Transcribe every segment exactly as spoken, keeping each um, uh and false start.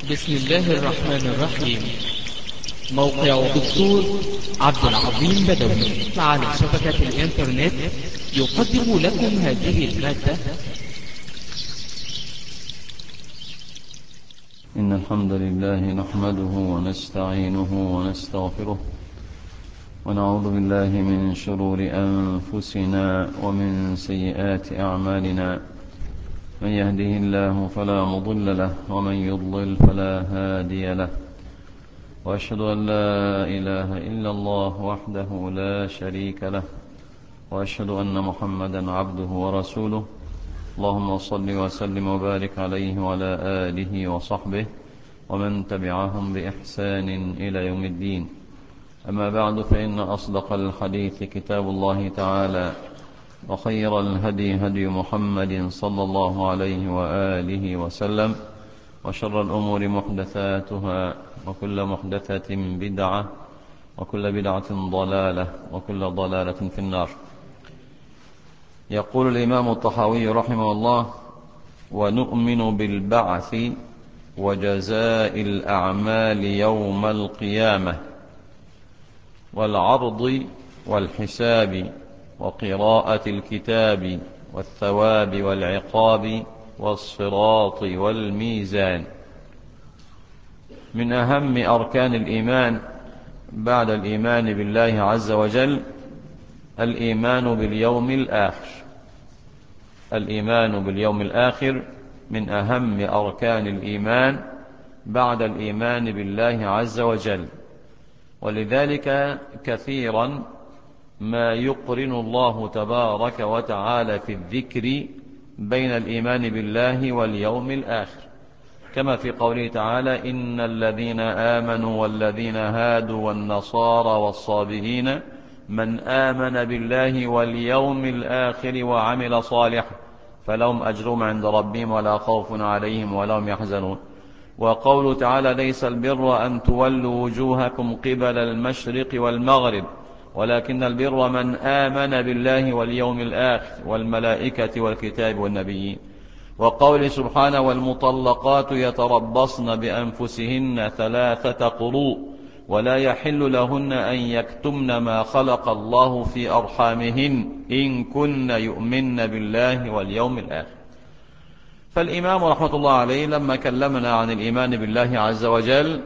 بسم الله الرحمن الرحيم. موقع دكتور عبد العظيم بدوي على شبكة الإنترنت يقدم لكم هذه المادة. إن الحمد لله نحمده ونستعينه ونستغفره ونعوذ بالله من شرور أنفسنا ومن سيئات أعمالنا. من يهده الله فلا مضل له ومن يضلل فلا هادي له، وأشهد أن لا إله إلا الله وحده لا شريك له، وأشهد أن محمدا عبده ورسوله. اللهم صل وسلم وبارك عليه وعلى آله وصحبه ومن تبعهم بإحسان إلى يوم الدين. أما بعد، فإن أصدق الحديث كتاب الله تعالى، وخير الهدي هدي محمد صلى الله عليه وآله وسلم، وشر الأمور محدثاتها، وكل محدثة بدعة، وكل بدعة ضلالة، وكل ضلالة في النار. يقول الإمام الطحاوي رحمه الله: ونؤمن بالبعث وجزاء الأعمال يوم القيامة، والعرض والحساب، وقراءة الكتاب، والثواب والعقاب، والصراط والميزان. من أهم أركان الإيمان بعد الإيمان بالله عز وجل الإيمان باليوم الآخر. الإيمان باليوم الآخر من أهم أركان الإيمان بعد الإيمان بالله عز وجل، ولذلك كثيرا ما يقرن الله تبارك وتعالى في الذكر بين الإيمان بالله واليوم الآخر، كما في قوله تعالى: إن الذين آمنوا والذين هادوا والنصارى والصابئين من آمن بالله واليوم الآخر وعمل صالحا فلهم أجرهم عند ربهم ولا خوف عليهم ولا هم يحزنون. وقوله تعالى: ليس البر أن تولوا وجوهكم قبل المشرق والمغرب ولكن البر من آمن بالله واليوم الآخر والملائكة والكتاب والنبيين. وقوله سبحانه: والمطلقات يتربصن بأنفسهن ثلاثة قروء ولا يحل لهن أن يكتمن ما خلق الله في أرحامهن إن كن يؤمن بالله واليوم الآخر. فالإمام رحمة الله عليه لما كلمنا عن الإيمان بالله عز وجل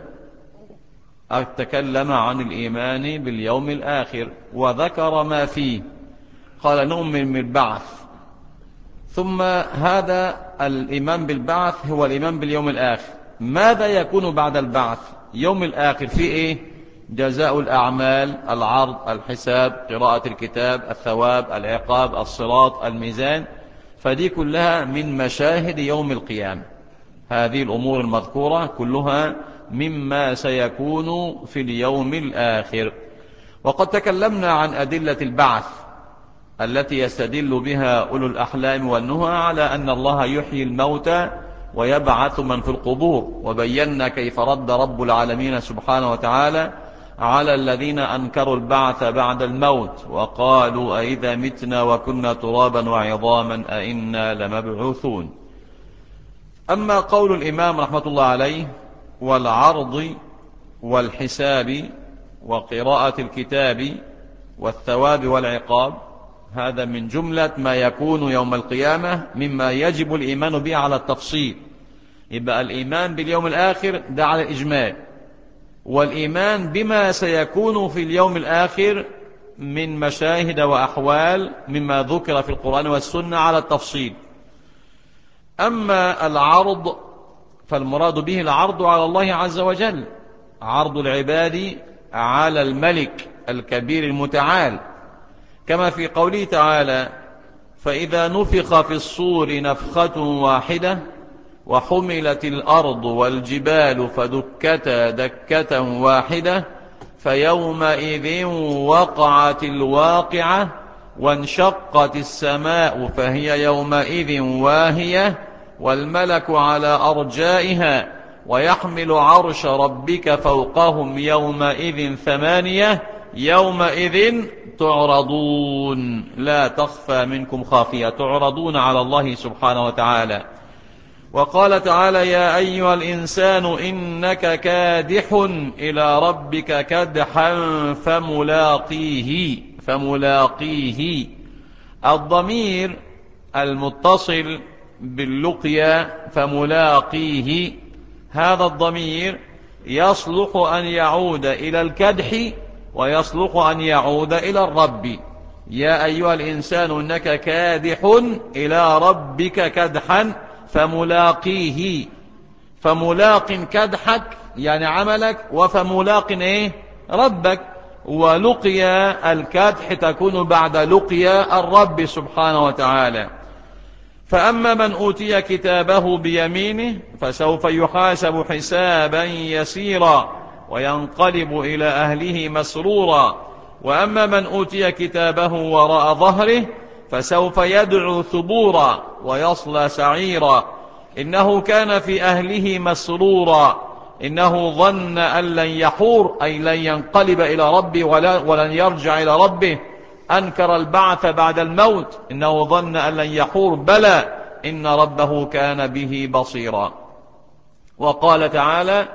تكلم عن الإيمان باليوم الآخر وذكر ما فيه. قال: نؤمن بالبعث. ثم هذا الإيمان بالبعث هو الإيمان باليوم الآخر. ماذا يكون بعد البعث؟ يوم الآخر فيه إيه؟ جزاء الأعمال، العرض، الحساب، قراءة الكتاب، الثواب، العقاب، الصراط، الميزان. فدي كلها من مشاهد يوم القيامة. هذه الأمور المذكورة كلها مما سيكون في اليوم الآخر. وقد تكلمنا عن أدلة البعث التي يستدل بها أولو الأحلام والنهى على أن الله يحيي الموتى ويبعث من في القبور، وبينا كيف رد رب العالمين سبحانه وتعالى على الذين أنكروا البعث بعد الموت وقالوا: أئذا متنا وكنا ترابا وعظاما أئنا لمبعوثون. أما قول الإمام رحمة الله عليه: والعرض والحساب وقراءة الكتاب والثواب والعقاب، هذا من جملة ما يكون يوم القيامة مما يجب الإيمان به على التفصيل. يبقى الإيمان باليوم الآخر ده على الإجمال، والإيمان بما سيكون في اليوم الآخر من مشاهد وأحوال مما ذكر في القرآن والسنة على التفصيل. أما العرض فالمراد به العرض على الله عز وجل، عرض العباد على الملك الكبير المتعال، كما في قوله تعالى: فإذا نفخ في الصور نفخة واحدة وحملت الأرض والجبال فدكتا دكة واحدة فيومئذ وقعت الواقعة وانشقت السماء فهي يومئذ واهية والملك على أرجائها ويحمل عرش ربك فوقهم يومئذ ثمانية يومئذ تعرضون لا تخفى منكم خافية. تعرضون على الله سبحانه وتعالى. وقال تعالى يا أيها الإنسان إنك كادح إلى ربك كدحا فملاقيه فملاقيه. الضمير المتصل باللقيا فملاقيه، هذا الضمير يصلح أن يعود إلى الكدح ويصلح أن يعود إلى الرب. يا أيها الإنسان إنك كادح إلى ربك كدحا فملاقيه. فملاق كدحك يعني عملك، وفملاق إيه؟ ربك. ولقيا الكدح تكون بعد لقيا الرب سبحانه وتعالى. فأما من أوتي كتابه بيمينه فسوف يحاسب حسابا يسيرا وينقلب إلى أهله مسرورا. وأما من أوتي كتابه وراء ظهره فسوف يدعو ثبورا ويصلى سعيرا إنه كان في أهله مسرورا إنه ظن أن لن يحور، أي لن ينقلب إلى ربه ولن يرجع إلى ربه. أنكر البعث بعد الموت، إنه ظن أن لن يحور، بلى إن ربه كان به بصيرا. وقال تعالى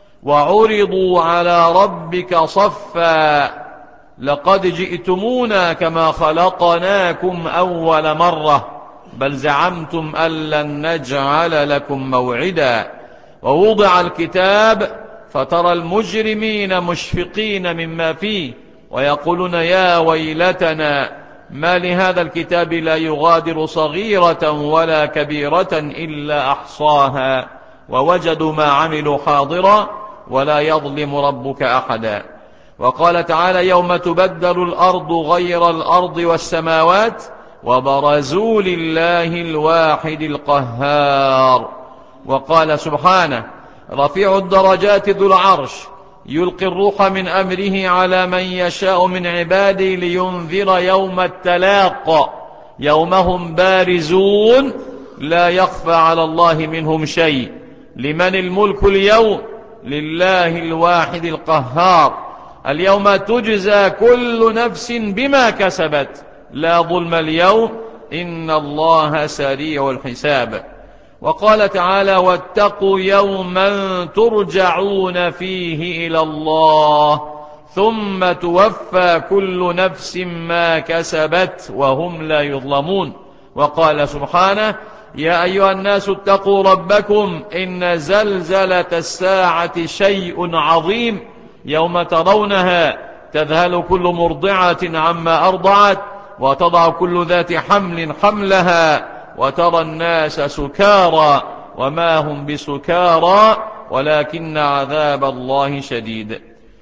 وعرضوا على ربك صفا لقد جئتمونا كما خلقناكم أول مرة بل زعمتم أن لن نجعل لكم موعدا. ووضع الكتاب فترى المجرمين مشفقين مما فيه ويقولون يا ويلتنا ما لهذا الكتاب لا يغادر صغيرة ولا كبيرة إلا أحصاها ووجدوا ما عملوا حاضرا ولا يظلم ربك أحدا. وقال تعالى يوم تبدل الأرض غير الأرض والسماوات وبرزوا لله الواحد القهار. وقال سبحانه رفيع الدرجات ذو العرش يلقي الروح من أمره على من يشاء من عباده لينذر يوم التلاق يوم هم بارزون لا يخفى على الله منهم شيء لمن الملك اليوم لله الواحد القهار. اليوم تجزى كل نفس بما كسبت لا ظلم اليوم إن الله سريع الحساب. وقال تعالى واتقوا يوما ترجعون فيه إلى الله ثم توفى كل نفس ما كسبت وهم لا يظلمون. وقال سبحانه يا أيها الناس اتقوا ربكم إن زلزلة الساعة شيء عظيم يوم ترونها تذهل كل مرضعة عما أرضعت وتضع كل ذات حمل حملها وترى الناس سكارى وما هم بسكارى ولكن عذاب الله شديد.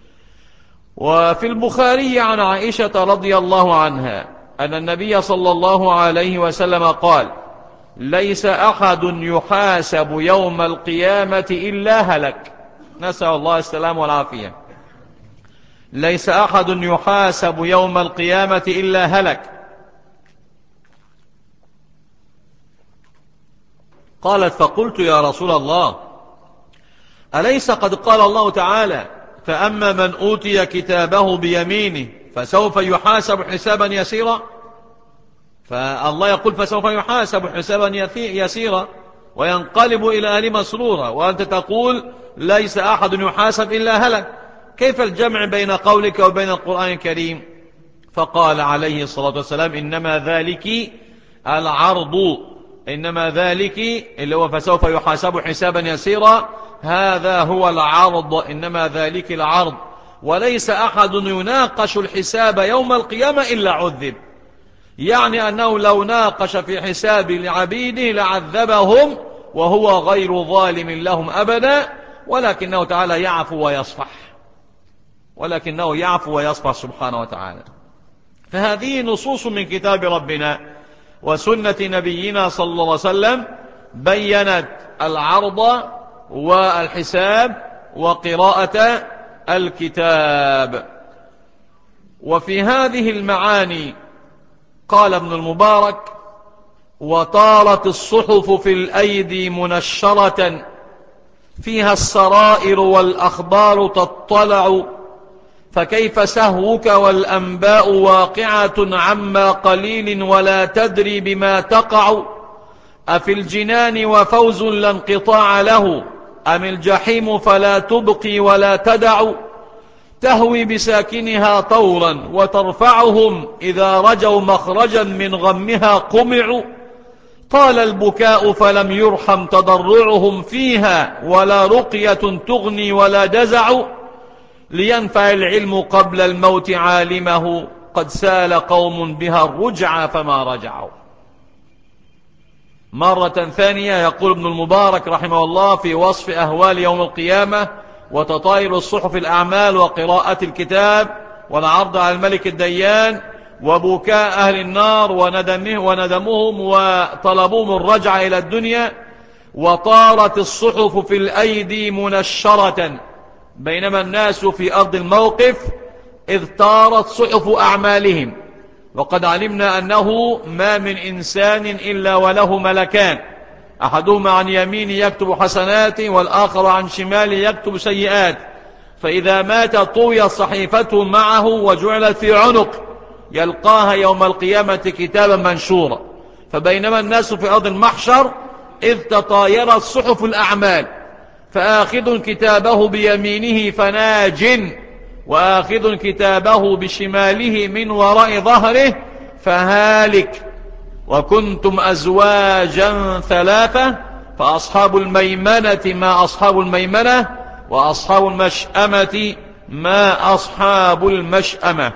وفي البخاري عن عائشة رضي الله عنها أن النبي صلى الله عليه وسلم قال ليس أحد يحاسب يوم القيامة إلا هلك. نسأل الله السلام والعافية. ليس أحد يحاسب يوم القيامة إلا هلك. قالت فقلت يا رسول الله أليس قد قال الله تعالى فأما من أوتي كتابه بيمينه فسوف يحاسب حسابا يسيرا؟ فالله يقول فسوف يحاسب حسابا يسيرا وينقلب إلى أهله مسرورا، وأنت تقول ليس أحد يحاسب إلا هلك. كيف الجمع بين قولك وبين القرآن الكريم؟ فقال عليه الصلاة والسلام إنما ذلك العرض، إنما ذلك اللي هو فسوف يحاسب حسابا يسيرا هذا هو العرض، إنما ذلك العرض. وليس أحد يناقش الحساب يوم القيامة إلا عذب، يعني أنه لو ناقش في حساب لعبيده لعذبهم وهو غير ظالم لهم أبدا، ولكنه تعالى يعفو ويصفح، ولكنه يعفو ويصفح سبحانه وتعالى. فهذه نصوص من كتاب ربنا وسنة نبينا صلى الله عليه وسلم بيّنت العرض والحساب وقراءة الكتاب. وفي هذه المعاني قال ابن المبارك وطارت الصحف في الأيدي منشرة فيها السرائر والأخبار تطلع فكيف سهوك والأنباء واقعة عما قليل ولا تدري بما تقع أفي الجنان وفوز لا انقطاع له أم الجحيم فلا تبقي ولا تدع تهوي بساكنها طورا وترفعهم إذا رجوا مخرجا من غمها قمعوا طال البكاء فلم يرحم تضرعهم فيها ولا رقية تغني ولا جزع لينفع العلم قبل الموت عالمه قد سال قوم بها الرجع فما رجعوا. مرة ثانية يقول ابن المبارك رحمه الله في وصف أهوال يوم القيامة وتطاير الصحف الأعمال وقراءة الكتاب والعرض على الملك الديان وبكاء أهل النار وندمه وندمهم وطلبهم الرجع إلى الدنيا. وطارت الصحف في الأيدي منشرة بينما الناس في أرض الموقف إذ طارت صحف أعمالهم. وقد علمنا أنه ما من إنسان إلا وله ملكان أحدهما عن يمين يكتب حسنات والآخر عن شمال يكتب سيئات فإذا مات طويت صحيفته معه وجعلت في عنق يلقاها يوم القيامة كتابا منشورا. فبينما الناس في أرض المحشر إذ تطايرت صحف الأعمال فآخذ كتابه بيمينه فناج وآخذ كتابه بشماله من وراء ظهره فهالك. وكنتم أزواجا ثلاثة فأصحاب الميمنة ما أصحاب الميمنة وأصحاب المشأمة ما أصحاب المشأمة.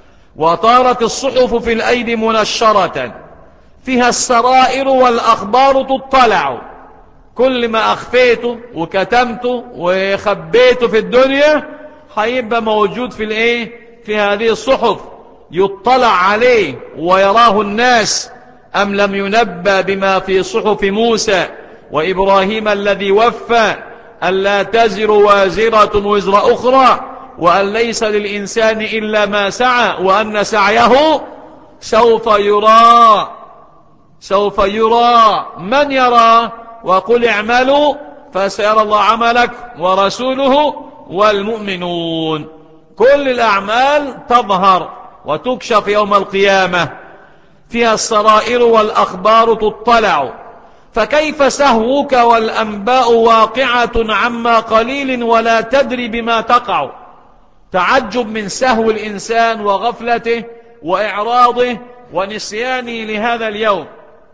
وطارت الصحف في الأيدي منشرة فيها السرائر والأخبار تطلع كل ما أخفيته وكتمته وخبيته في الدنيا هيبقى موجود في الايه في هذه الصحف يطلع عليه ويراه الناس. أم لم ينبأ بما في صحف موسى وإبراهيم الذي وفى ألا تزر وازرة وزر أخرى وأن ليس للإنسان إلا ما سعى وأن سعيه سوف يرى سوف يرى من يرى وقل اعملوا فسيرى الله عملك ورسوله والمؤمنون. كل الأعمال تظهر وتكشف يوم القيامة فيها السرائر والأخبار تطلع فكيف سهوك والأنباء واقعة عما قليل ولا تدري بما تقع. تعجب من سهو الإنسان وغفلته وإعراضه ونسيانه لهذا اليوم.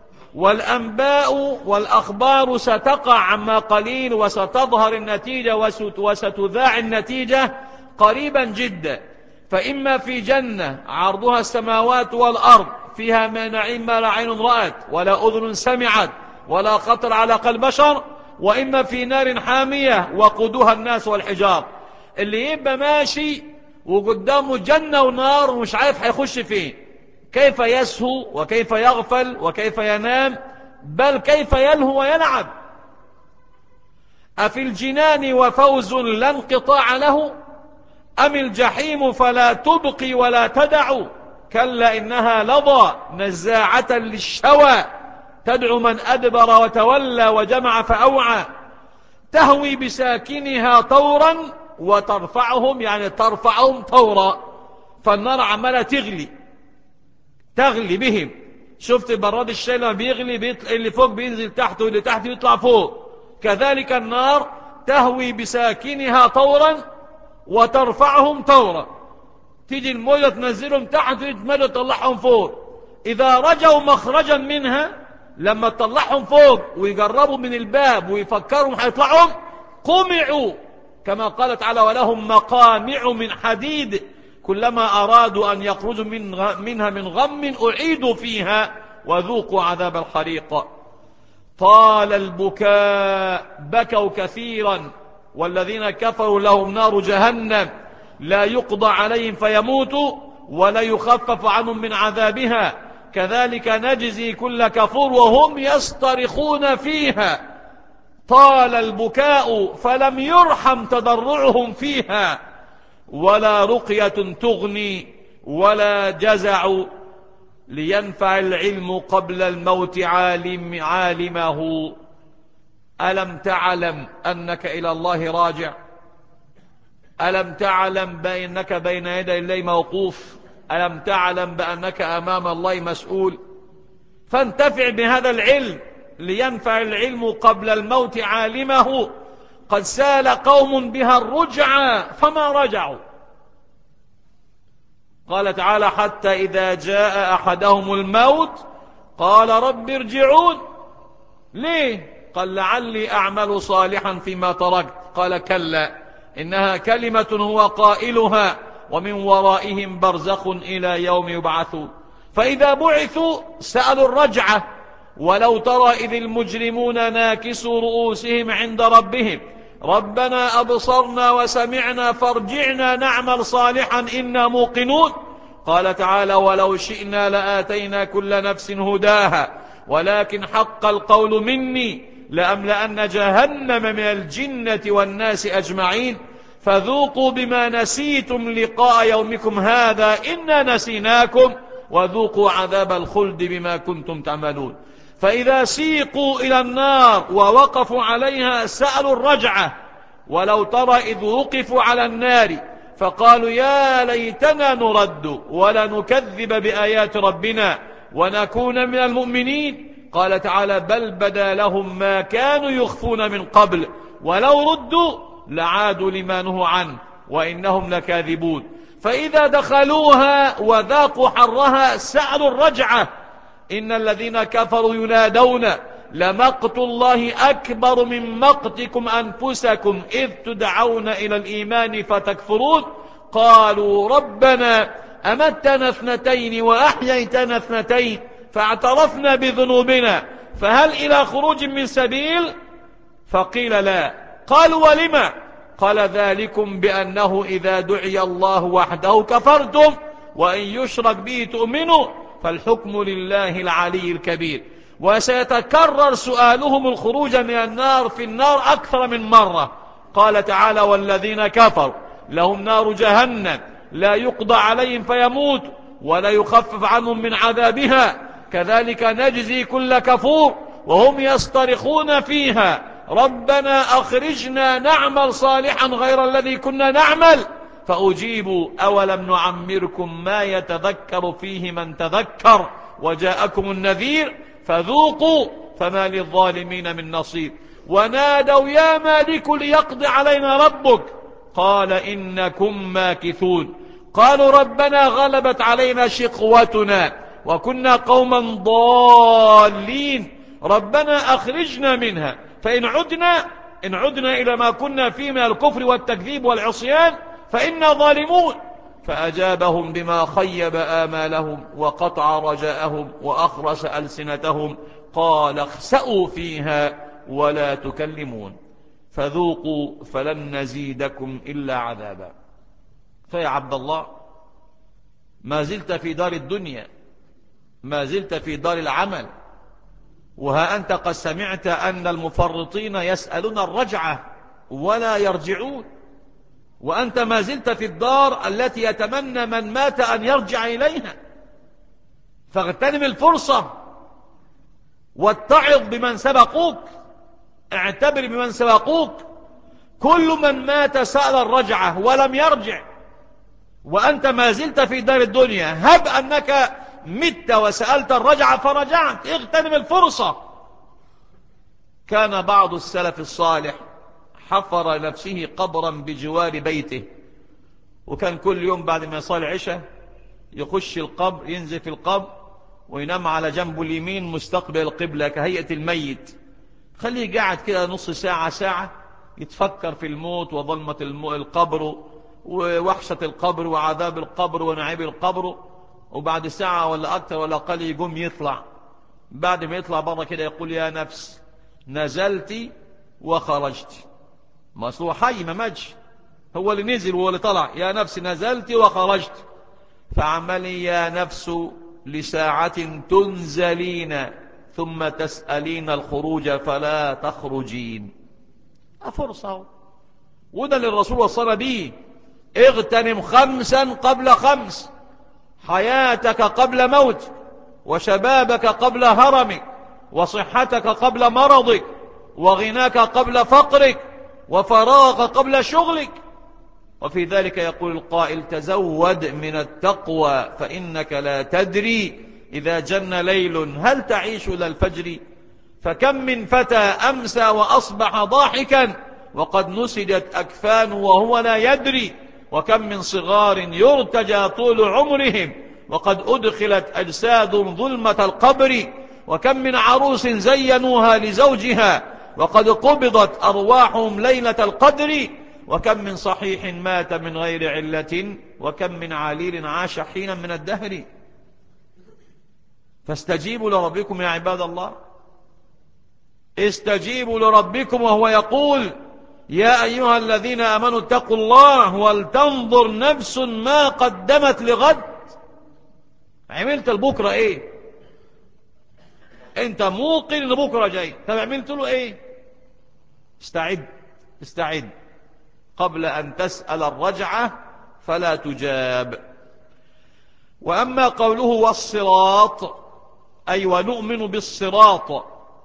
والأنباء والأخبار ستقع عما قليل وستظهر النتيجة وستذاع النتيجة قريبا جدا. فإما في جنة عرضها السماوات والأرض فيها ما نعيم ما لا عين رأت ولا أذن سمعت ولا خطر على قلب بشر وإما في نار حامية وقودها الناس والحجار. اللي يبقى ماشي وقدامه جنة ونار ومش عارف هيخش فين كيف يسهو وكيف يغفل وكيف ينام بل كيف يلهو ويلعب. أفي الجنان وفوز لا انقطاع له أم الجحيم فلا تبقي ولا تدع كلا إنها لظى نزاعة للشوى تدعو من أدبر وتولى وجمع فأوعى تهوي بساكنها طورا وترفعهم يعني ترفعهم طورا. فالنار عمالة تغلي تغلي بهم. شفت براد الشاي لما بيغلي بيطلع اللي فوق بينزل تحت واللي تحت يطلع فوق. كذلك النار تهوي بساكنها طورا وترفعهم طورا. تيجي المية تنزلهم تحت وتمدوا تطلعهم فوق. إذا رجوا مخرجا منها لما تطلعهم فوق ويقربوا من الباب ويفكروا هيطلعهم قمعوا كما قال تعالى ولهم مقامع من حديد كلما أرادوا أن يخرجوا من منها من غم أعيدوا فيها وذوقوا عذاب الحريق. طال البكاء بكوا كثيرا والذين كفروا لهم نار جهنم لا يقضى عليهم فيموتوا ولا يخفف عنهم من عذابها كذلك نجزي كل كفور وهم يصطرخون فيها. طال البكاء فلم يرحم تضرعهم فيها ولا رقية تغني ولا جزع لينفع العلم قبل الموت عالم عالمه. ألم تعلم أنك إلى الله راجع؟ ألم تعلم بأنك بين يدي الله موقوف؟ ألم تعلم بأنك أمام الله مسؤول؟ فانتفع بهذا العلم لينفع العلم قبل الموت عالمه، قد سال قوم بها الرجعى فما رجعوا. قال تعالى: حتى إذا جاء أحدهم الموت قال رب ارجعون. ليه؟ قال: لعلي أعمل صالحا فيما تركت. قال: كلا إنها كلمة هو قائلها ومن ورائهم برزخ إلى يوم يبعثون. فإذا بعثوا سألوا الرجعة، ولو ترى إذ المجرمون ناكسوا رؤوسهم عند ربهم ربنا أبصرنا وسمعنا فارجعنا نعمل صالحا إنا موقنون. قال تعالى: ولو شئنا لآتينا كل نفس هداها ولكن حق القول مني لأملأن جهنم من الجنة والناس أجمعين فذوقوا بما نسيتم لقاء يومكم هذا إنا نسيناكم وذوقوا عذاب الخلد بما كنتم تعملون. فإذا سيقوا إلى النار ووقفوا عليها سألوا الرجعة، ولو ترى إذ وقفوا على النار فقالوا يا ليتنا نرد ولا نكذب بآيات ربنا ونكون من المؤمنين. قال تعالى: بل بدا لهم ما كانوا يخفون من قبل ولو ردوا لعادوا لما نهوا عنه وإنهم لكاذبون. فإذا دخلوها وذاقوا حرها سألوا الرجعة. إن الذين كفروا ينادون لمقت الله أكبر من مقتكم أنفسكم إذ تدعون إلى الإيمان فتكفرون. قالوا ربنا أمتنا اثنتين وأحييتنا اثنتين فاعترفنا بذنوبنا فهل إلى خروج من سبيل؟ فقيل لا. قالوا ولما؟ قال: ذلكم بأنه إذا دعي الله وحده كفرتم وإن يشرك به تؤمنوا فالحكم لله العلي الكبير. وسيتكرر سؤالهم الخروج من النار في النار أكثر من مرة. قال تعالى: والذين كفروا لهم نار جهنم لا يقضى عليهم فيموت ولا يخفف عنهم من عذابها كذلك نجزي كل كفور وهم يصطرخون فيها ربنا أخرجنا نعمل صالحا غير الذي كنا نعمل. فأجيبوا أولم نعمركم ما يتذكر فيه من تذكر وجاءكم النذير فذوقوا فما للظالمين من نصير. ونادوا يا مالك ليقضي علينا ربك قال إنكم ماكثون. قالوا ربنا غلبت علينا شقوتنا وكنا قوما ضالين ربنا أخرجنا منها فإن عدنا إن عدنا إلى ما كنا فيه من الكفر والتكذيب والعصيان فإنا ظالمون. فأجابهم بما خيب آمالهم وقطع رجاءهم وأخرس ألسنتهم قال اخسأوا فيها ولا تكلمون فذوقوا فلن نزيدكم إلا عذابا. فيا عبد الله ما زلت في دار الدنيا ما زلت في دار العمل وها أنت قد سمعت أن المفرطين يسألون الرجعة ولا يرجعون وأنت ما زلت في الدار التي يتمنى من مات أن يرجع إليها. فاغتنم الفرصة واتعظ بمن سبقوك اعتبر بمن سبقوك. كل من مات سأل الرجعة ولم يرجع وأنت ما زلت في دار الدنيا هب أنك مت وسألت الرجعة فرجعت. اغتنم الفرصة. كان بعض السلف الصالح حفر لنفسه قبرا بجوار بيته وكان كل يوم بعد ما يصلي العشاء يخش القبر ينزل في القبر وينام على جنبه اليمين مستقبل القبلة كهيئة الميت. خليه قاعد كده نص ساعة ساعة يتفكر في الموت وظلمة القبر ووحشة القبر وعذاب القبر ونعيب القبر وبعد ساعة ولا أكثر ولا أقل يقوم يطلع. بعد ما يطلع بره كده يقول يا نفس نزلت وخرجت. ما هو حي ما ماتش هو اللي نزل وهو اللي طلع. يا نفس نزلت وخرجت فعملي يا نفس لساعة تنزلين ثم تسألين الخروج فلا تخرجين. فرصة وده للرسول وصل به. اغتنم خمسا قبل خمس حياتك قبل موت وشبابك قبل هرمك وصحتك قبل مرضك وغناك قبل فقرك وفراغك قبل شغلك. وفي ذلك يقول القائل تزود من التقوى فإنك لا تدري إذا جن ليل هل تعيش إلى الفجر. فكم من فتى أمسى وأصبح ضاحكا وقد نسجت أكفان وهو لا يدري، وكم من صغار يرتجى طول عمرهم وقد أدخلت أجساد ظلمة القبر، وكم من عروس زينوها لزوجها وقد قبضت أرواحهم ليلة القدر، وكم من صحيح مات من غير علة، وكم من عليل عاش حينا من الدهر. فاستجيبوا لربكم يا عباد الله، استجيبوا لربكم وهو يقول: يا أيها الذين آمنوا اتقوا الله ولتنظر نفس ما قدمت لغد. عملت البكرة ايه؟ انت موقن ان بكرة جاي، طب عملت له ايه؟ استعد استعد قبل أن تسأل الرجعة فلا تجاب. وأما قوله والصراط، أي ونؤمن بالصراط،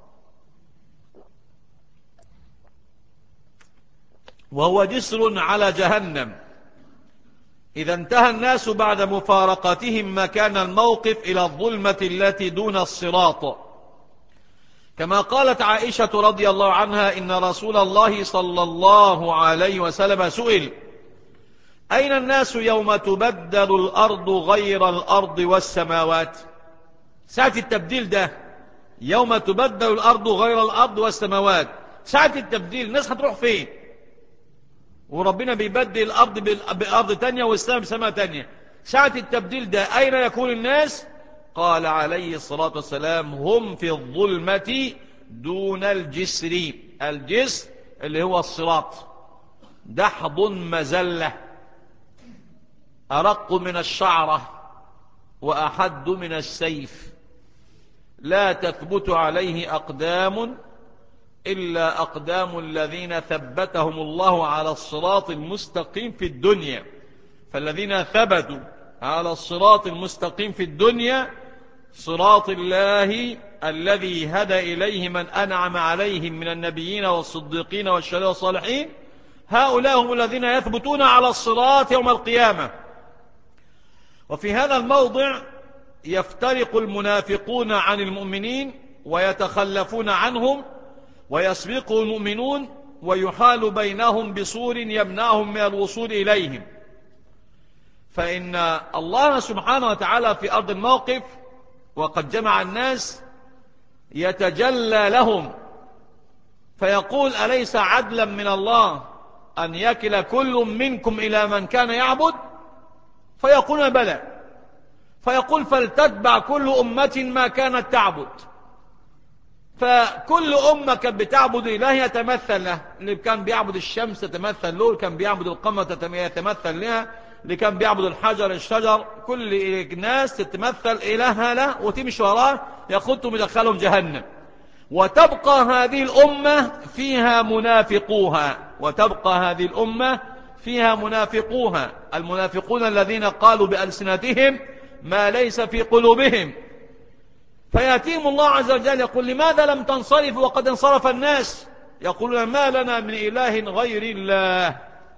وهو جسر على جهنم إذا انتهى الناس بعد مفارقتهم مكان الموقف إلى الظلمة التي دون الصراط، كما قالت عائشة رضي الله عنها: إن رسول الله صلى الله عليه وسلم سئل: أين الناس يوم تبدل الأرض غير الأرض والسماوات؟ ساعة التبديل ده، يوم تبدل الأرض غير الأرض والسماوات، ساعة التبديل الناس هتروح فين؟ وربنا بيبدل الأرض بأرض تانية والسماء بسماء تانية. ساعة التبديل ده أين يكون الناس؟ قال عليه الصلاة والسلام: هم في الظلمة دون الجسر. الجسر اللي هو الصراط، دحض مزلة، أرق من الشعرة وأحد من السيف، لا تثبت عليه أقدام إلا أقدام الذين ثبتهم الله على الصراط المستقيم في الدنيا. فالذين ثبتوا على الصراط المستقيم في الدنيا صراط الله الذي هدى إليه من أنعم عليهم من النبيين والصديقين والشهداء والصالحين، هؤلاء هم الذين يثبتون على الصراط يوم القيامة. وفي هذا الموضع يفترق المنافقون عن المؤمنين ويتخلفون عنهم، ويسبق المؤمنون ويحال بينهم بسور يمنعهم من الوصول إليهم. فإن الله سبحانه وتعالى في أرض الموقف وقد جمع الناس يتجلى لهم فيقول: أليس عدلا من الله أن يكل كل منكم إلى من كان يعبد؟ فيقول: بلى. فيقول: فلتتبع كل أمة ما كانت تعبد. فكل أمة كانت بتعبد إله يتمثل له، اللي كان بيعبد الشمس تتمثل له، اللي كان بيعبد القمر يتمثل لها، اللي كان بيعبد الحجر الشجر، كل الناس تتمثل إلهها له وتمشي وراه ياخذهم يدخلهم جهنم. وتبقى هذه الأمة فيها منافقوها، وتبقى هذه الأمة فيها منافقوها، المنافقون الذين قالوا بألسنتهم ما ليس في قلوبهم. فيأتيهم الله عز وجل يقول: لماذا لم تنصرف وقد انصرف الناس؟ يقولون: ما لنا من إله غير الله.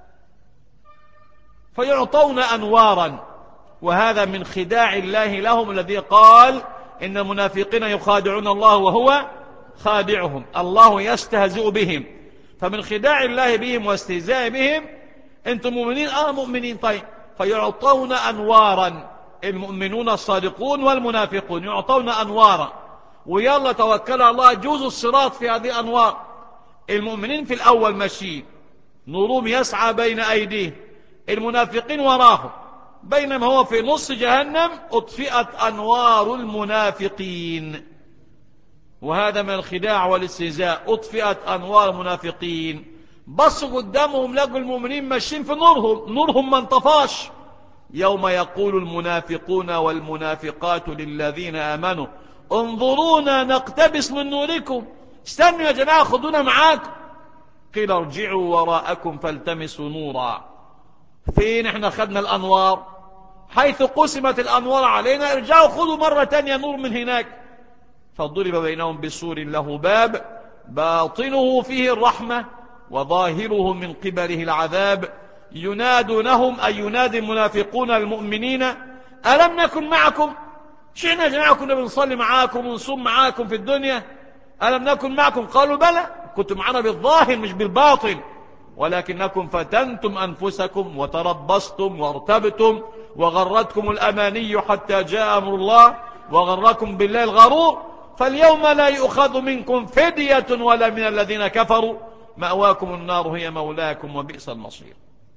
فيعطون أنوارا، وهذا من خداع الله لهم، الذي قال: إن المنافقين يخادعون الله وهو خادعهم. الله يستهزئ بهم. فمن خداع الله بهم واستهزاء بهم: أنتم مؤمنين؟ آه مؤمنين. طيب، فيعطون أنوارا، المؤمنون الصادقون والمنافقون يعطون أنوارا، ويلا توكل على الله، يجوز الصراط في هذه الأنوار. المؤمنين في الأول ماشيين، نورهم يسعى بين أيديه، المنافقين وراهم، بينما هو في نص جهنم أطفئت أنوار المنافقين. وهذا من الخداع والاستهزاء، أطفئت أنوار المنافقين. بصوا قدامهم لقوا المؤمنين ماشيين في نورهم، نورهم ما انطفاش. يوم يقول المنافقون والمنافقات للذين آمنوا انظرونا نقتبس من نوركم، استنوا يا جماعة خذونا معاكم. قيل ارجعوا وراءكم فالتمسوا نورا. فين احنا خدنا الأنوار؟ حيث قسمت الأنوار علينا ارجعوا خذوا مرة تانية نور من هناك. فضرب بينهم بسور له باب باطنه فيه الرحمة وظاهره من قبله العذاب. ينادونهم، أي ينادي المنافقون المؤمنين: ألم نكن معكم؟ شئنا يا جماعة كنا بنصلي معاكم ونصوم معاكم في الدنيا، ألم نكن معكم؟ قالوا بلى، كنتم معنا بالظاهر مش بالباطن، ولكنكم فتنتم أنفسكم وتربصتم وارتبتم وغرتكم الأماني حتى جاء أمر الله وغركم بالله الغرور، فاليوم لا يؤخذ منكم فدية ولا من الذين كفروا، مأواكم النار هي مولاكم وبئس المصير.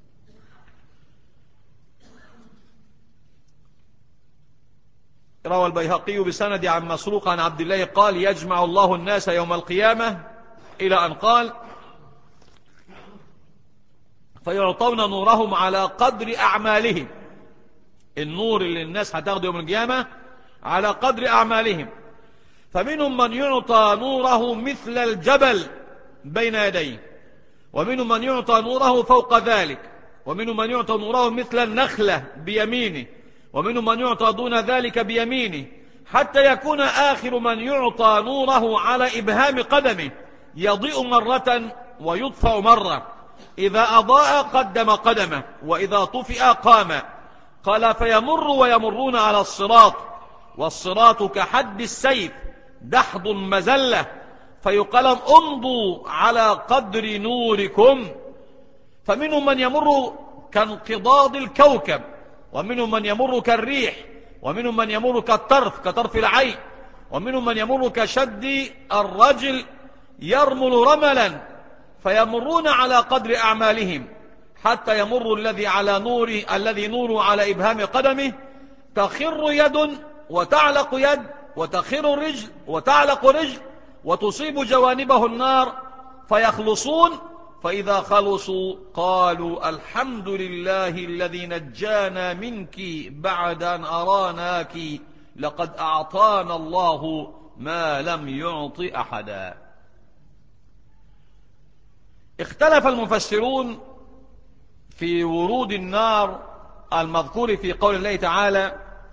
روى البيهقي بسند عن مسروق عن عبد الله قال: يجمع الله الناس يوم القيامة، إلى أن قال: فيعطون نورهم على قدر أعمالهم. النور اللي الناس هتاخده يوم القيامة على قدر أعمالهم، فمنهم من يعطى نوره مثل الجبل بين يديه، ومنهم من يعطى نوره فوق ذلك، ومنهم من يعطى نوره مثل النخلة بيمينه، ومنهم من يعطى دون ذلك بيمينه، حتى يكون آخر من يعطى نوره على إبهام قدمه، يضيء مرة ويطفأ مرة، إذا أضاء قدم قدمه وإذا طفئ قام. قال: فيمر ويمرون على الصراط، والصراط كحد السيف دحض مزلة، فيقال: امضوا على قدر نوركم. فمنهم من يمر كانقضاض الكوكب، ومنهم من يمر كالريح، ومنهم من يمر كالطرف كطرف العين، ومنهم من يمر كشد الرجل يرمل رملا، فيمرون على قدر أعمالهم، حتى يمر الذي على نور الذي نور على إبهام قدمه، تخر يد وتعلق يد، وتخر رجل وتعلق رجل، وتصيب جوانبه النار، فيخلصون، فإذا خلصوا قالوا: الحمد لله الذي نجانا منك بعد أن أراناك، لقد أعطانا الله ما لم يعط أحدا. اختلف المفسرون في ورود النار المذكور في قول الله تعالى: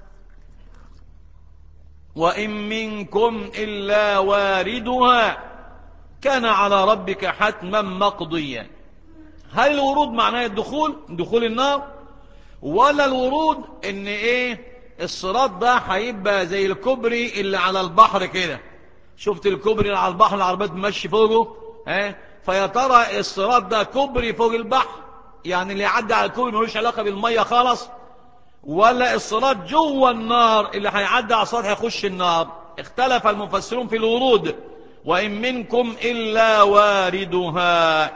وإن منكم إلا واردها كان على ربك حتما مقضيا. هل الورود معناه الدخول دخول النار، ولا الورود ان ايه الصراط ده هيبقى زي الكوبري اللي على البحر كده؟ شفت الكوبري اللي على البحر العربيات ماشي فوقه، ها؟ فيا ترى الصراط ده كوبري فوق البحر، يعني اللي يعدي على الكوبري ملوش علاقه بالميه خالص، ولا الصراط جوه النار اللي هيعدي على الصراط هيخش النار؟ اختلف المفسرون في الورود. وإن منكم إلا واردها.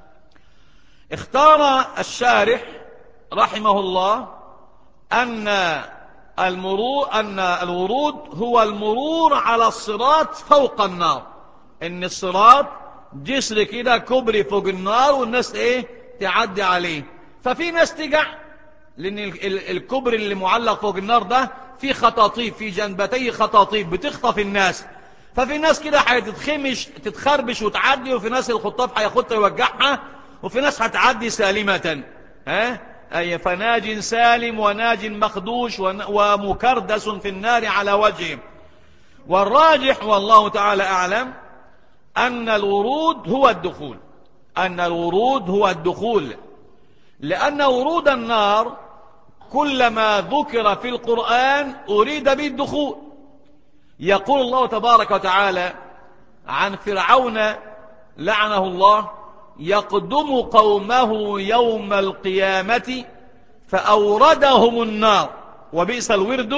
اختار الشارح رحمه الله أن المرور أن الورود هو المرور على الصراط فوق النار، إن الصراط جسر كده كبري فوق النار والناس إيه تعدي عليه. ففي ناس تجع، لأن الكبري اللي معلق فوق النار ده في خطاطيف، في جنبتيه خطاطيف بتخطف الناس، ففي ناس كده هتتخمش تتخربش وتعدي، وفي ناس الخطاف هياخدها يوجعها، وفي ناس هتعدي سالمة. ها أي فناج سالم وناج مخدوش ومكردس في النار على وجهه. والراجح والله تعالى أعلم أن الورود هو الدخول، أن الورود هو الدخول، لأن ورود النار كلما ذكر في القرآن أريد به الدخول. يقول الله تبارك وتعالى عن فرعون لعنه الله: يقدم قومه يوم القيامة فأوردهم النار وبئس الورد.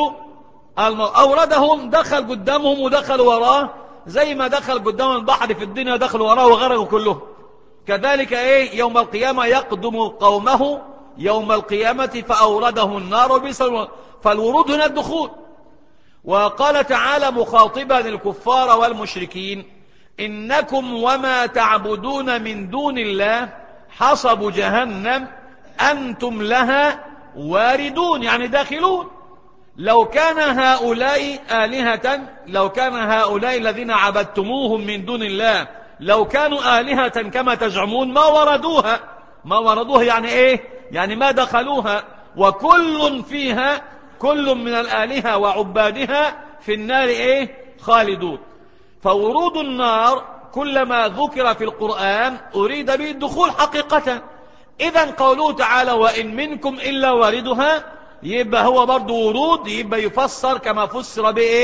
أوردهم دخل قدامهم ودخلوا وراه، زي ما دخل قدام البحر في الدنيا دخلوا وراه وغرقوا كلهم، كذلك ايه يوم القيامة يقدم قومه يوم القيامة فأوردهم النار وبئس الورد. فالورود هنا الدخول. وقال تعالى مخاطبا الكفار والمشركين: إنكم وما تعبدون من دون الله حصب جهنم أنتم لها واردون، يعني داخلون. لو كان هؤلاء آلهة، لو كان هؤلاء الذين عبدتموهم من دون الله لو كانوا آلهة كما تزعمون ما وردوها. ما وردوها يعني ايه؟ يعني ما دخلوها، وكل فيها، كل من الآلهة وعبادها في النار ايه خالدون. فورود النار كلما ذكر في القرآن أريد به الدخول حقيقة. إذن قوله تعالى وإن منكم إلا واردها، يبقى هو برضو ورود، يبقى يفسر كما فسر بإيه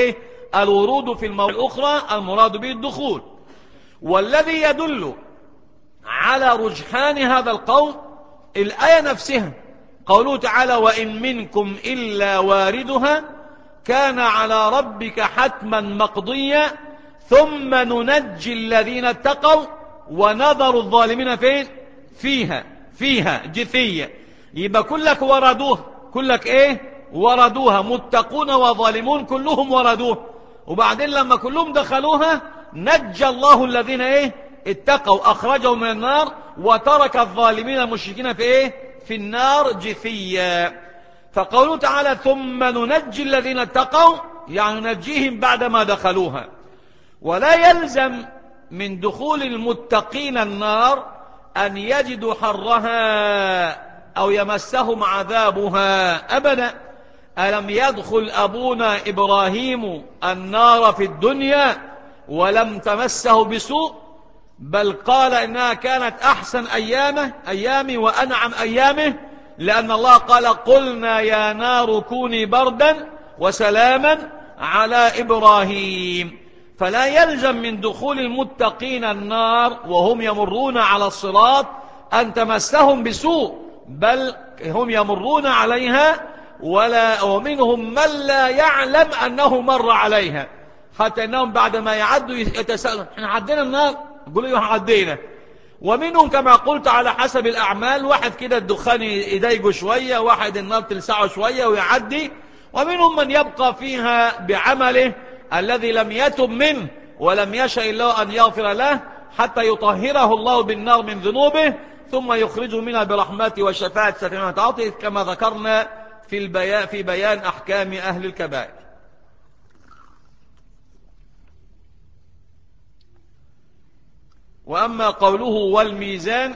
الورود في المواضع الأخرى المراد به الدخول. والذي يدل على رجحان هذا القول الآية نفسها، قوله تعالى وإن منكم إلا واردها كان على ربك حتما مقضيا ثم ننجي الذين اتقوا ونذر الظالمين فين؟ فيها فيها جثية. يبقى كلك وردوها، كلك ايه؟ وردوها، متقون وظالمون كلهم وردوها، وبعدين لما كلهم دخلوها نجى الله الذين ايه؟ اتقوا، اخرجهم من النار وترك الظالمين المشركين في ايه؟ في النار جثيا. فقوله تعالى ثم ننجي الذين اتقوا يعني ننجيهم بعدما دخلوها. ولا يلزم من دخول المتقين النار أن يجدوا حرها أو يمسهم عذابها أبدا. ألم يدخل أبونا إبراهيم النار في الدنيا ولم تمسه بسوء؟ بل قال إنها كانت أحسن أيامه أيامي وأنعم أيامه، لأن الله قال قلنا يا نار كوني بردا وسلاما على إبراهيم. فلا يلزم من دخول المتقين النار وهم يمرون على الصراط أن تمسهم بسوء، بل هم يمرون عليها ولا ومنهم من لا يعلم أنه مر عليها، حتى أنهم بعدما يعدوا يتساءلون احنا عدينا النار؟ يقولوا ايوه عدينا. ومنهم كما قلت على حسب الأعمال، واحد كده الدخان يضايقه شوية، واحد النار تلسعه شوية ويعدي، ومنهم من يبقى فيها بعمله الذي لم يتب منه ولم يشاء الله أن يغفر له حتى يطهره الله بالنار من ذنوبه ثم يخرجه منها برحمته وشفاعة سفينة عطيه، كما ذكرنا في البيان في بيان أحكام أهل الكبائر. وأما قوله والميزان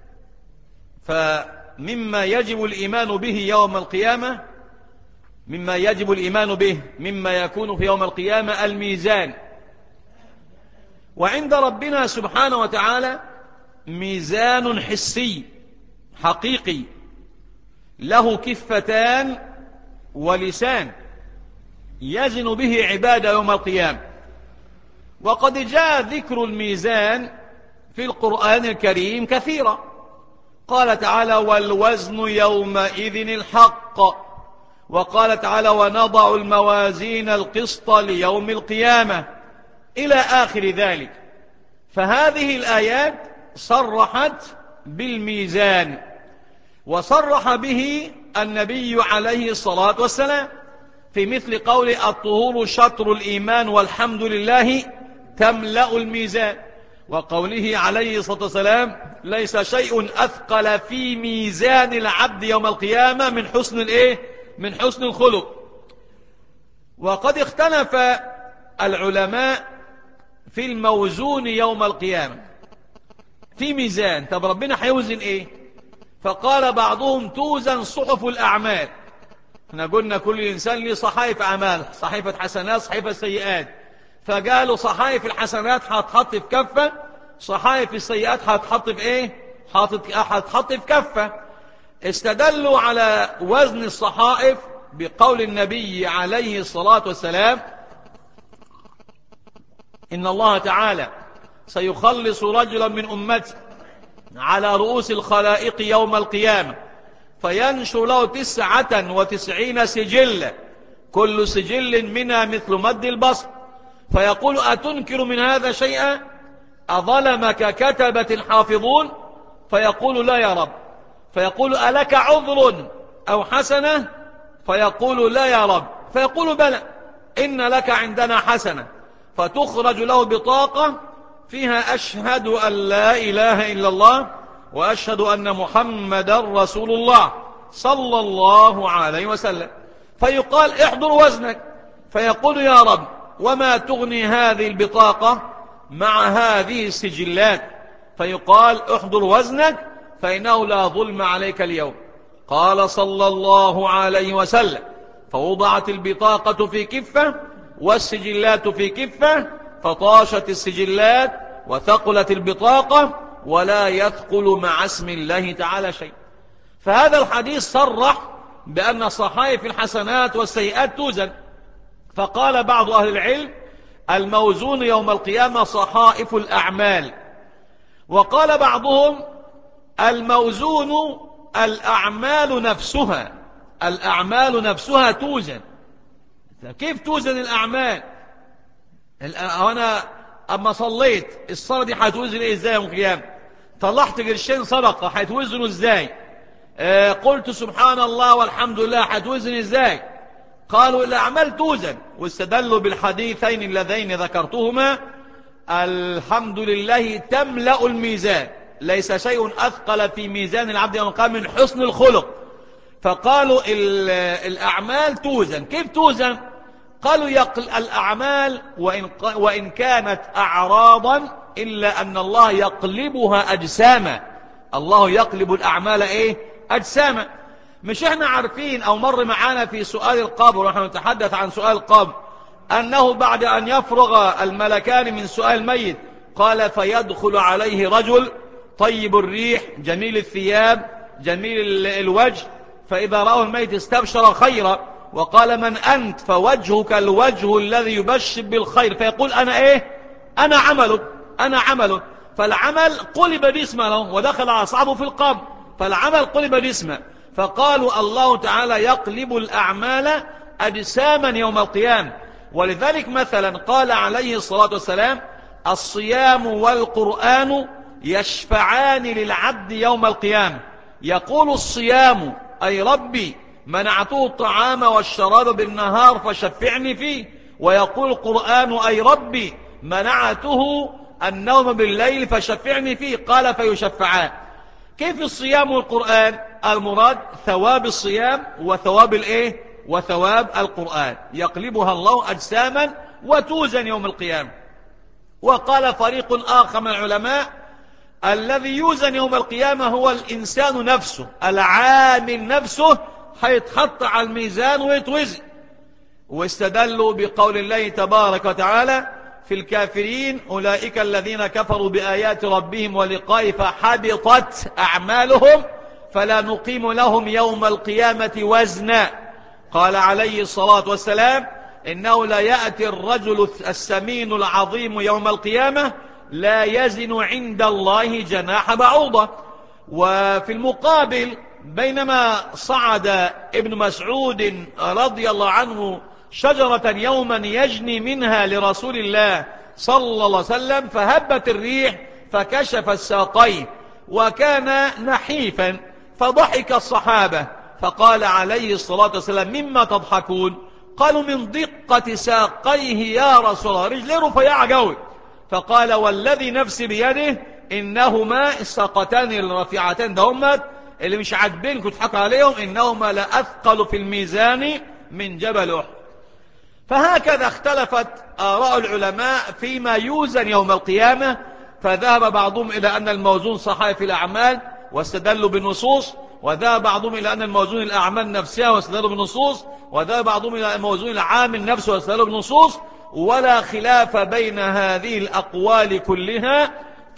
فمما يجب الإيمان به يوم القيامة، مما يجب الإيمان به مما يكون في يوم القيامة الميزان. وعند ربنا سبحانه وتعالى ميزان حسي حقيقي له كفتان ولسان يزن به عباده يوم القيامة. وقد جاء ذكر الميزان في القرآن الكريم كثيرا، قال تعالى والوزن يومئذ الحق، وقال تعالى ونضع الموازين القسط ليوم القيامة إلى آخر ذلك. فهذه الآيات صرحت بالميزان، وصرح به النبي عليه الصلاة والسلام في مثل قول الطهور شطر الإيمان والحمد لله تملأ الميزان، وقوله عليه الصلاة والسلام ليس شيء أثقل في ميزان العبد يوم القيامة من حسن الإيه؟ من حسن الخلق. وقد اختلف العلماء في الموزون يوم القيامة في ميزان. طب ربنا هيوزن ايه؟ فقال بعضهم توزن صحف الأعمال. احنا قلنا كل إنسان له صحائف أعمال، صحيفة حسنات صحيفة سيئات، فقالوا صحائف الحسنات هتحط في كفة، صحائف السيئات هتحط في ايه؟ هتحط في كفة. استدلوا على وزن الصحائف بقول النبي عليه الصلاة والسلام إن الله تعالى سيخلص رجلا من أمتي على رؤوس الخلائق يوم القيامة فينشر له تسعة وتسعين سجلا كل سجل منها مثل مد البصر، فيقول أتنكر من هذا شيئا؟ أظلمك كتبة حافظون؟ فيقول لا يا رب. فيقول ألك عذر أو حسنة؟ فيقول لا يا رب. فيقول بلى إن لك عندنا حسنة. فتخرج له بطاقة فيها أشهد أن لا إله إلا الله وأشهد أن محمدا رسول الله صلى الله عليه وسلم. فيقال احضر وزنك، فيقول يا رب وما تغني هذه البطاقة مع هذه السجلات؟ فيقال احضر وزنك فإنه لا ظلم عليك اليوم. قال صلى الله عليه وسلم فوضعت البطاقة في كفة والسجلات في كفة، فطاشت السجلات وثقلت البطاقة ولا يثقل مع اسم الله تعالى شيء. فهذا الحديث صرح بأن صحائف الحسنات والسيئات توزن. فقال بعض أهل العلم الموزون يوم القيامة صحائف الأعمال، وقال بعضهم الموزون الأعمال نفسها، الأعمال نفسها توزن. كيف توزن الأعمال؟ أنا أما صليت الصلاة دي هتوزن إيه إزاي يوم القيامة؟ طلعت قرشين صدقة هتوزنوا إزاي؟ آه قلت سبحان الله والحمد لله هتوزن إزاي؟ قالوا الأعمال توزن، واستدلوا بالحديثين اللذين ذكرتهما الحمد لله تملأ الميزان، ليس شيء أثقل في ميزان العبد يوم القيامة من حسن الخلق. فقالوا الأعمال توزن. كيف توزن؟ قالوا يقل الأعمال وإن, وإن كانت أعراضا إلا أن الله يقلبها أجساما. الله يقلب الأعمال إيه؟ أجساما. مش احنا عارفين أو مر معانا في سؤال القبر ونحن نتحدث عن سؤال القبر أنه بعد أن يفرغ الملكان من سؤال الميت قال فيدخل عليه رجل طيب الريح جميل الثياب جميل الوجه، فإذا رأوا الميت استبشر خيرا وقال من أنت؟ فوجهك الوجه الذي يبشر بالخير، فيقول أنا إيه؟ أنا عمله، أنا عمله. فالعمل قلب باسمه له ودخل أصحابه في القبر، فالعمل قلب باسمه. فقالوا الله تعالى يقلب الأعمال أجساما يوم القيامة. ولذلك مثلا قال عليه الصلاة والسلام الصيام والقرآن يشفعان للعبد يوم القيامة. يقول الصيام أي ربي منعته الطعام والشراب بالنهار فشفعني فيه، ويقول القرآن أي ربي منعته النوم بالليل فشفعني فيه، قال فيشفعان. كيف الصيام والقرآن؟ المراد ثواب الصيام وثواب الايه؟ وثواب القرآن، يقلبها الله أجساما وتوزن يوم القيامة. وقال فريق آخر من العلماء الذي يوزن يوم القيامة هو الإنسان نفسه، العامل نفسه هيتحط على الميزان ويتوزن. واستدلوا بقول الله تبارك وتعالى في الكافرين أولئك الذين كفروا بآيات ربهم ولقائه فحبطت أعمالهم فلا نقيم لهم يوم القيامة وزنا. قال عليه الصلاة والسلام إنه لا يأتي الرجل السمين العظيم يوم القيامة لا يزن عند الله جناح بعوضة. وفي المقابل بينما صعد ابن مسعود رضي الله عنه شجرة يوما يجني منها لرسول الله صلى الله عليه وسلم فهبت الريح فكشف الساقين وكان نحيفا، فضحك الصحابة فقال عليه الصلاة والسلام مما تضحكون؟ قالوا من دقة ساقيه يا رسول الله، رجلين رفيعة قوي. فقال والذي نفسي بيده إنهما الساقتان الرفيعتان دهمت اللي مش عاجبينكم تضحكوا عليهم إنهما لأثقل في الميزان من جبل أحد. فهكذا اختلفت آراء العلماء فيما يوزن يوم القيامة، فذهب بعضهم إلى أن الموزون صحائف الأعمال واستدلوا بالنصوص، وذهب بعضهم إلى أن الموزون الأعمال نفسها واستدلوا بالنصوص، وذهب بعضهم إلى الموزون العامل نفسه واستدلوا بالنصوص. ولا خلاف بين هذه الأقوال كلها،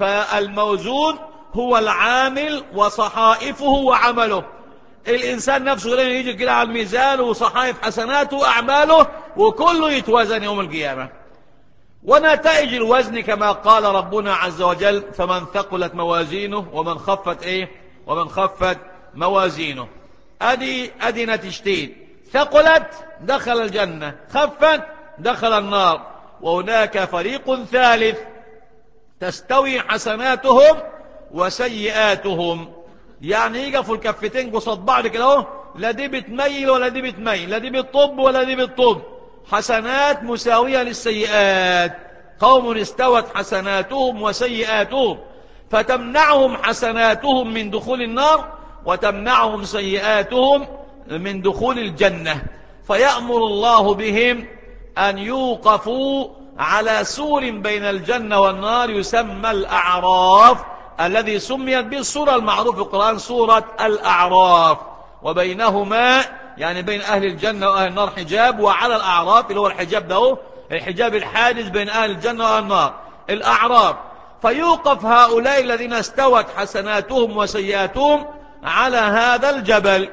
فالموزون هو العامل وصحائفه وعمله. الإنسان نفسه لن يجي كده على الميزان وصحائف حسناته وأعماله وكله يتوزن يوم القيامة. ونتائج الوزن كما قال ربنا عز وجل فمن ثقلت موازينه ومن خفت ايه ومن خفت موازينه. ادي ادي نتيجتين، ثقلت دخل الجنة، خفت دخل النار. وهناك فريق ثالث تستوي حسناتهم وسيئاتهم، يعني يقفوا الكفتين قصاد بعض كده اهو، لا دي بتميل ولا دي بتميل، لا دي بتطب ولا دي بتطب، حسنات مساوية للسيئات. قوم استوت حسناتهم وسيئاتهم فتمنعهم حسناتهم من دخول النار وتمنعهم سيئاتهم من دخول الجنة، فيأمر الله بهم أن يوقفوا على سور بين الجنة والنار يسمى الأعراف، الذي سميت به السورة المعروفة في القرآن سورة الأعراف. وبينهما يعني بين أهل الجنة وأهل النار حجاب، وعلى الأعراف اللي هو الحجاب ده الحجاب الحاجز بين أهل الجنة وأهل النار الأعراف. فيوقف هؤلاء الذين استوت حسناتهم وسيئاتهم على هذا الجبل،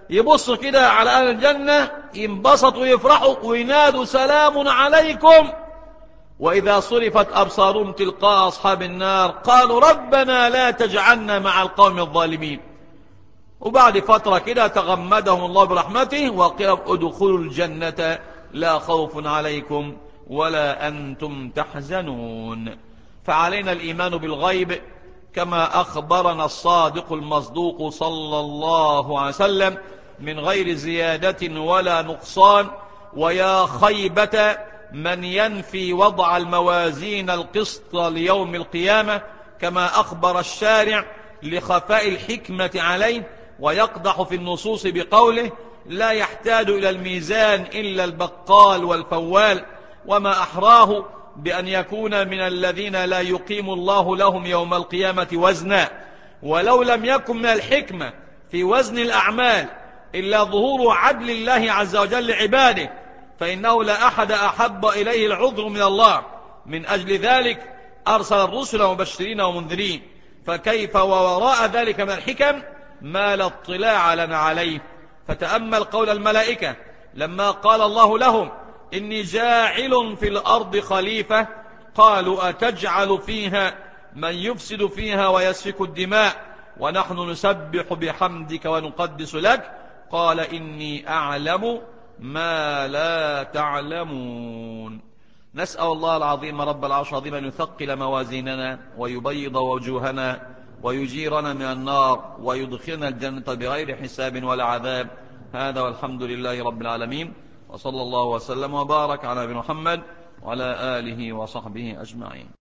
يبصوا كده على أهل الجنة ينبسطوا ويفرحوا وينادوا سلام عليكم، وإذا صرفت أبصارهم تلقاء أصحاب النار قالوا ربنا لا تجعلنا مع القوم الظالمين. وبعد فترة كده تغمدهم الله برحمته وقال ادخلوا الجنة لا خوف عليكم ولا أنتم تحزنون. فعلينا الإيمان بالغيب كما أخبرنا الصادق المصدوق صلى الله عليه وسلم من غير زيادة ولا نقصان. ويا خيبة من ينفي وضع الموازين القسط ليوم القيامة كما أخبر الشارع لخفاء الحكمة عليه، ويقدح في النصوص بقوله لا يحتاج إلى الميزان إلا البقال والفوال، وما أحراه بأن يكون من الذين لا يقيم الله لهم يوم القيامة وزنا. ولو لم يكن من الحكمة في وزن الأعمال إلا ظهور عدل الله عز وجل لعباده، فإنه لا أحد أحب إليه العذر من الله. من أجل ذلك أرسل الرسل مبشرين ومنذرين، فكيف ووراء ذلك من الحكم ما لا اطلاع لنا عليه. فتأمل قول الملائكة لما قال الله لهم إني جاعل في الأرض خليفة، قالوا أتجعل فيها من يفسد فيها ويسفك الدماء ونحن نسبح بحمدك ونقدس لك، قال إني أعلم ما لا تعلمون. نسأل الله العظيم رب العرش العظيم أن يثقل موازيننا ويبيض وجوهنا ويجيرنا من النار ويدخلنا الجنة بغير حساب ولا عذاب. هذا والحمد لله رب العالمين، وصلى الله وسلم وبارك على نبينا محمد وعلى آله وصحبه أجمعين.